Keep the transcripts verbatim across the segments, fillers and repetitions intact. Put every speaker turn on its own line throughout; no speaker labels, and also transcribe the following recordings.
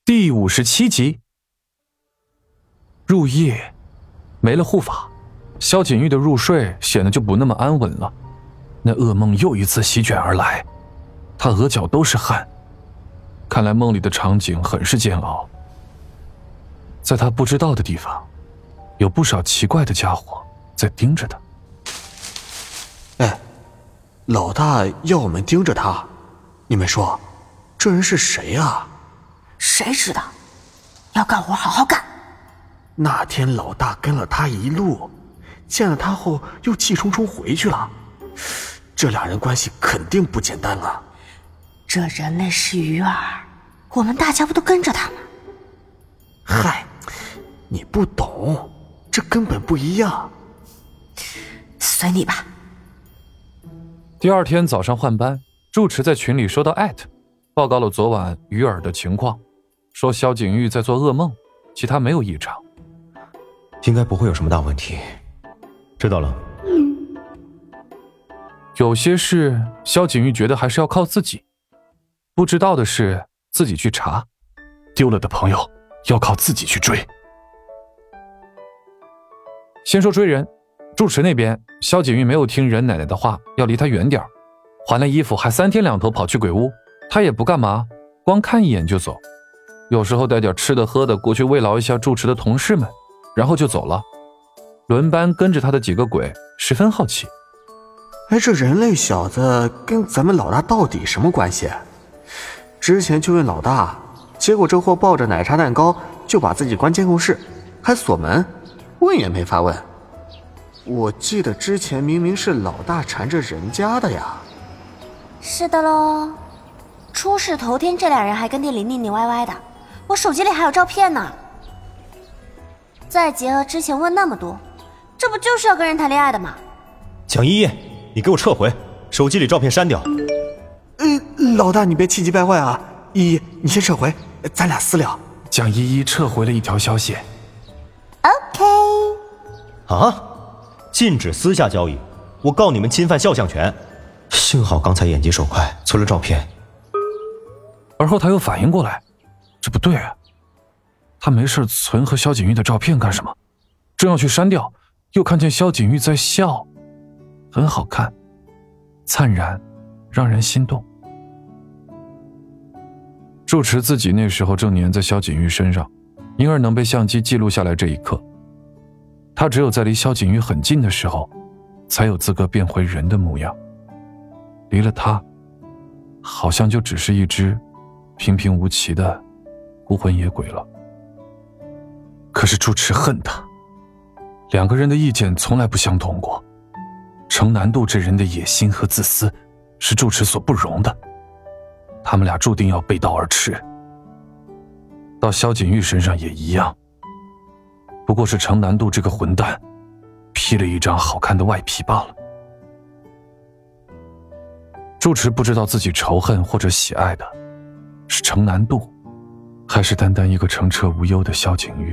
第五十七集。入夜，没了护法，萧景玉的入睡显得就不那么安稳了。那噩梦又一次席卷而来，他额角都是汗，看来梦里的场景很是煎熬。在他不知道的地方，有不少奇怪的家伙在盯着他。
哎，老大要我们盯着他，你们说这人是谁啊？
谁知道，要干活好好干。
那天老大跟了他一路，见了他后又气冲冲回去了，这俩人关系肯定不简单啊。
这人类是鱼儿，我们大家不都跟着他吗？
嗨，你不懂，这根本不一样。
随你吧。
第二天早上换班，住持在群里收到艾特，报告了昨晚鱼儿的情况，说萧景玉在做噩梦，其他没有异常，
应该不会有什么大问题。知道了。
有些事萧景玉觉得还是要靠自己，不知道的事自己去查，丢了的朋友要靠自己去追。先说追人，住持那边萧景玉没有听任奶奶的话，要离他远点，还了衣服还三天两头跑去鬼屋，他也不干嘛，光看一眼就走，有时候带点吃的喝的过去慰劳一下住持的同事们，然后就走了。轮班跟着他的几个鬼十分好奇，
哎，这人类小子跟咱们老大到底什么关系？之前去问老大，结果这货抱着奶茶蛋糕就把自己关监控室，还锁门，问也没法问。我记得之前明明是老大缠着人家的呀。
是的咯，出事头天这俩人还跟店里腻腻歪歪的，我手机里还有照片呢。再结合之前问那么多，这不就是要跟人谈恋爱的吗？
蒋依依，你给我撤回，手机里照片删掉。
呃，老大你别气急败坏啊，依依你先撤回，咱俩私聊。
蒋依依撤回了一条消息。
OK。
啊，禁止私下交易，我告你们侵犯肖像权。幸好刚才眼疾手快，存了照片。
而后他又反应过来，这不对啊，他没事存和萧景玉的照片干什么？正要去删掉，又看见萧景玉在笑，很好看，灿然，让人心动。住持自己那时候正粘在萧景玉身上，因而能被相机记录下来这一刻。他只有在离萧景玉很近的时候，才有资格变回人的模样。离了他，好像就只是一只平平无奇的孤魂野鬼了。可是住持恨他，两个人的意见从来不相同过。程南渡这人的野心和自私，是住持所不容的。他们俩注定要背道而驰。到萧景玉身上也一样，不过是程南渡这个混蛋披了一张好看的外皮罢了。住持不知道自己仇恨或者喜爱的是程南渡，还是单单一个澄澈无忧的萧景玉。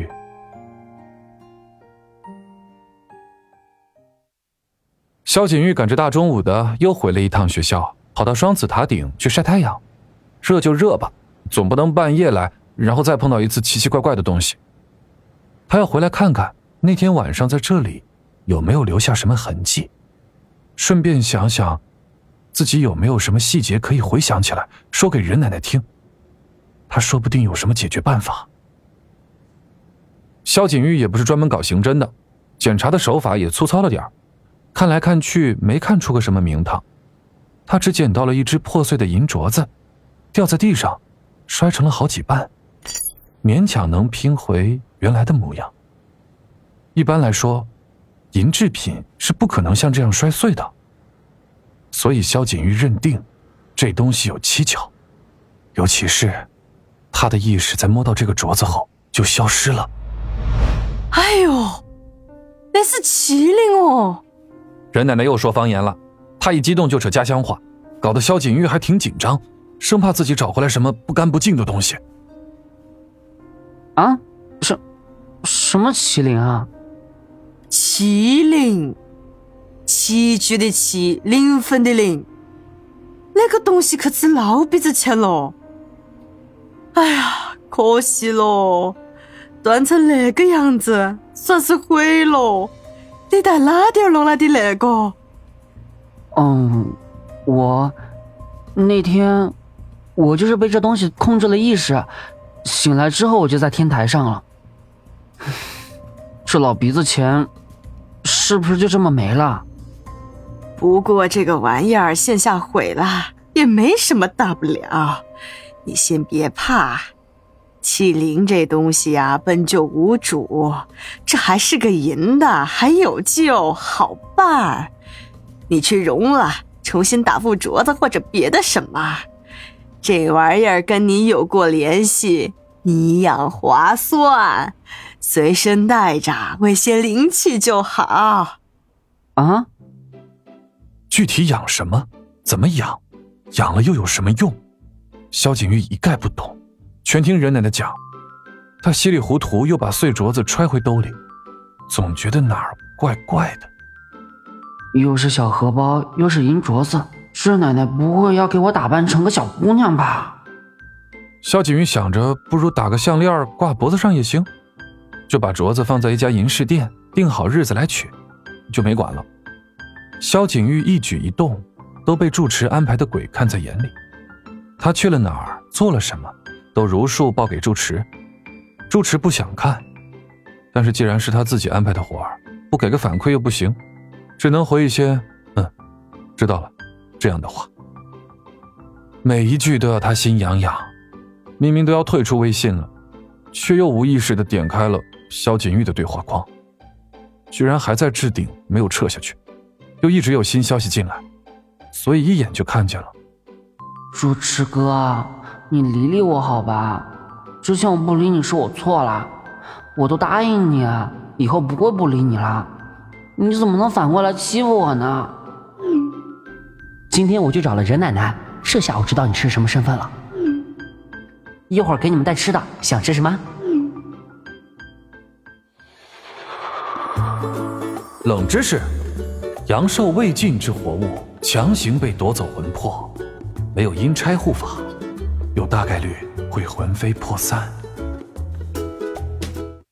萧景玉赶着大中午的又回了一趟学校，跑到双子塔顶去晒太阳。热就热吧，总不能半夜来，然后再碰到一次奇奇怪怪的东西。他要回来看看那天晚上在这里有没有留下什么痕迹，顺便想想自己有没有什么细节可以回想起来说给任奶奶听，他说不定有什么解决办法。萧景玉也不是专门搞刑侦的，检查的手法也粗糙了点，看来看去没看出个什么名堂。他只捡到了一只破碎的银镯子，掉在地上摔成了好几瓣，勉强能拼回原来的模样。一般来说，银制品是不可能像这样摔碎的，所以萧景玉认定这东西有蹊跷，尤其是他的意识在摸到这个镯子后就消失了。
哎呦，那是麒麟哦！
任奶奶又说方言了，她一激动就扯家乡话，搞得萧景玉还挺紧张，生怕自己找回来什么不干不净的东西。
啊？什什么麒麟啊？麒麟，棋局的棋，灵魂的灵，那个东西可值老鼻子钱了。哎呀， 可惜喽，断成那个样子，算是毁喽。你带哪点弄来的那个？
嗯，我那天我就是被这东西控制了意识，醒来之后我就在天台上了。这老鼻子钱是不是就这么没了？
不过这个玩意儿线下毁了，也没什么大不了，你先别怕。麒麟这东西啊，本就无主，这还是个银的，还有救，好办。你去融了，重新打副镯子或者别的什么，这玩意儿跟你有过联系，你一样划算，随身带着，为些灵气就好。
啊？
具体养什么？怎么养？养了又有什么用？萧景玉一概不懂，全听任奶奶讲。他稀里糊涂又把碎镯子揣回兜里，总觉得哪儿怪怪的。
又是小荷包，又是银镯子，这奶奶不会要给我打扮成个小姑娘吧？
萧景玉想着，不如打个项链挂脖子上也行，就把镯子放在一家银饰店，定好日子来取，就没管了。萧景玉一举一动都被住持安排的鬼看在眼里，他去了哪儿，做了什么，都如数报给住持。住持不想看，但是既然是他自己安排的活儿，不给个反馈又不行，只能回一些嗯，知道了这样的话。每一句都要他心痒痒，明明都要退出微信了，却又无意识地点开了萧景玉的对话框，居然还在置顶，没有撤下去，又一直有新消息进来，所以一眼就看见了。
住持哥，你理理我好吧？之前我不理你是我错了，我都答应你，以后不会不理你了。你怎么能反过来欺负我呢？今天我去找了任奶奶，这下我知道你是什么身份了。一会儿给你们带吃的，想吃什么？
冷知识：阳寿未尽之活物强行被夺走魂魄，没有阴差护法，有大概率会魂飞魄散。